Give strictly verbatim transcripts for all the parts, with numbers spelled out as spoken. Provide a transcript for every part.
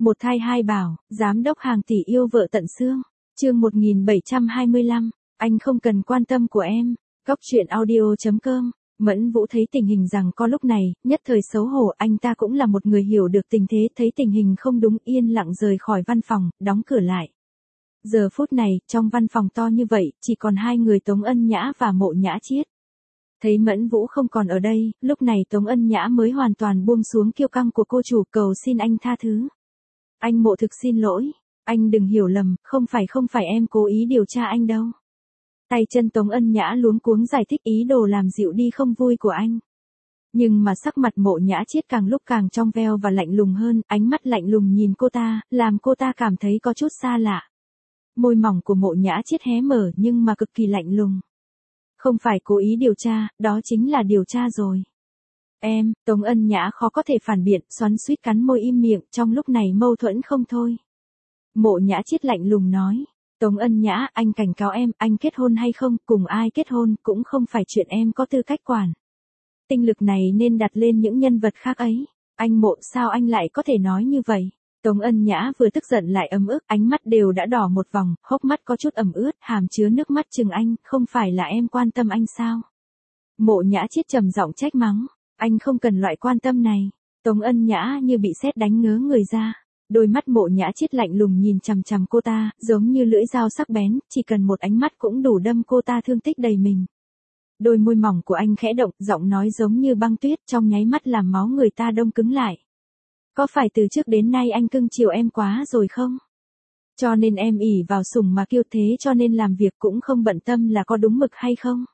Một thai hai bảo, giám đốc hàng tỷ yêu vợ tận xương. Chương một nghìn bảy trăm hai mươi lăm, anh không cần quan tâm của em. Góc truyện audio chấm com. Mẫn Vũ thấy tình hình rằng có lúc này, nhất thời xấu hổ, anh ta cũng là một người hiểu được tình thế, thấy tình hình không đúng, yên lặng rời khỏi văn phòng, đóng cửa lại. Giờ phút này, trong văn phòng to như vậy, chỉ còn hai người Tống Ân Nhã và Mộ Nhã Chiết. Thấy Mẫn Vũ không còn ở đây, lúc này Tống Ân Nhã mới hoàn toàn buông xuống kiêu căng của cô chủ, cầu xin anh tha thứ. Anh Mộ thực xin lỗi, anh đừng hiểu lầm, không phải không phải em cố ý điều tra anh đâu. Tay chân Tống Ân Nhã luống cuống giải thích ý đồ làm dịu đi không vui của anh. Nhưng mà sắc mặt Mộ Nhã Chiết càng lúc càng trong veo và lạnh lùng hơn, ánh mắt lạnh lùng nhìn cô ta, làm cô ta cảm thấy có chút xa lạ. Môi mỏng của Mộ Nhã Chiết hé mở nhưng mà cực kỳ lạnh lùng. Không phải cố ý điều tra, đó chính là điều tra rồi. Em, Tống Ân Nhã khó có thể phản biện, xoắn xuýt cắn môi im miệng, trong lúc này mâu thuẫn không thôi. Mộ Nhã Chiết lạnh lùng nói. Tống Ân Nhã, anh cảnh cáo em, anh kết hôn hay không, cùng ai kết hôn, cũng không phải chuyện em có tư cách quản. Tinh lực này nên đặt lên những nhân vật khác ấy. Anh Mộ, sao anh lại có thể nói như vậy? Tống Ân Nhã vừa tức giận lại ấm ức, ánh mắt đều đã đỏ một vòng, hốc mắt có chút ẩm ướt, hàm chứa nước mắt chừng anh, không phải là em quan tâm anh sao? Mộ Nhã Chiết trầm giọng trách mắng, anh không cần loại quan tâm này. Tống Ân Nhã như bị sét đánh ngớ người ra. Đôi mắt Mộ Nhã Chiết lạnh lùng nhìn chằm chằm cô ta, giống như lưỡi dao sắc bén, chỉ cần một ánh mắt cũng đủ đâm cô ta thương tích đầy mình. Đôi môi mỏng của anh khẽ động, giọng nói giống như băng tuyết, trong nháy mắt làm máu người ta đông cứng lại. Có phải từ trước đến nay anh cưng chiều em quá rồi không? Cho nên em ỷ vào sủng mà kiêu thế, cho nên làm việc cũng không bận tâm là có đúng mực hay không?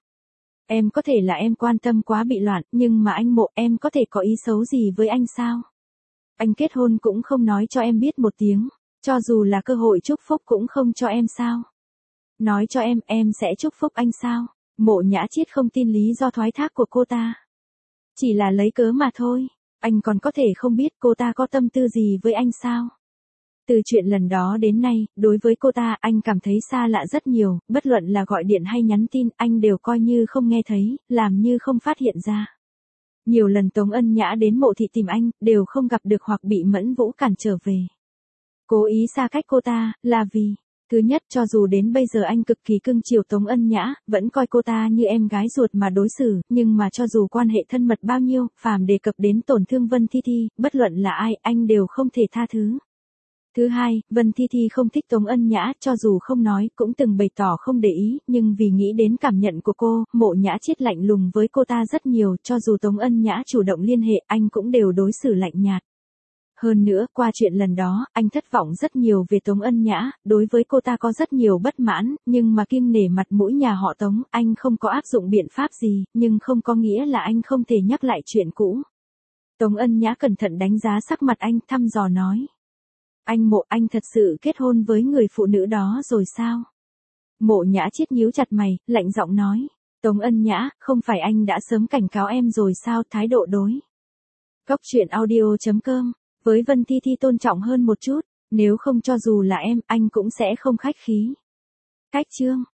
Em có thể là em quan tâm quá bị loạn, nhưng mà anh Mộ, em có thể có ý xấu gì với anh sao? Anh kết hôn cũng không nói cho em biết một tiếng, cho dù là cơ hội chúc phúc cũng không cho em sao? Nói cho em, em sẽ chúc phúc anh sao? Mộ Nhã Chiết không tin lý do thoái thác của cô ta. Chỉ là lấy cớ mà thôi, anh còn có thể không biết cô ta có tâm tư gì với anh sao? Từ chuyện lần đó đến nay, đối với cô ta, anh cảm thấy xa lạ rất nhiều, bất luận là gọi điện hay nhắn tin, anh đều coi như không nghe thấy, làm như không phát hiện ra. Nhiều lần Tống Ân Nhã đến Mộ thị tìm anh, đều không gặp được hoặc bị Mẫn Vũ cản trở về. Cố ý xa cách cô ta, là vì, thứ nhất, cho dù đến bây giờ anh cực kỳ cưng chiều Tống Ân Nhã, vẫn coi cô ta như em gái ruột mà đối xử, nhưng mà cho dù quan hệ thân mật bao nhiêu, phàm đề cập đến tổn thương Vân Thi Thi, bất luận là ai, anh đều không thể tha thứ. Thứ hai, Vân Thi Thi không thích Tống Ân Nhã, cho dù không nói, cũng từng bày tỏ không để ý, nhưng vì nghĩ đến cảm nhận của cô, Mộ Nhã Chiết lạnh lùng với cô ta rất nhiều, cho dù Tống Ân Nhã chủ động liên hệ, anh cũng đều đối xử lạnh nhạt. Hơn nữa, qua chuyện lần đó, anh thất vọng rất nhiều về Tống Ân Nhã, đối với cô ta có rất nhiều bất mãn, nhưng mà kiêng nể mặt mũi nhà họ Tống, anh không có áp dụng biện pháp gì, nhưng không có nghĩa là anh không thể nhắc lại chuyện cũ. Tống Ân Nhã cẩn thận đánh giá sắc mặt anh, thăm dò nói. Anh Mộ, anh thật sự kết hôn với người phụ nữ đó rồi sao? Mộ Nhã Chiết nhíu chặt mày, lạnh giọng nói. Tống Ân Nhã, không phải anh đã sớm cảnh cáo em rồi sao? Thái độ đối. Góc truyện audio chấm com. Với Vân Thi Thi tôn trọng hơn một chút, nếu không cho dù là em, anh cũng sẽ không khách khí. Cách chương.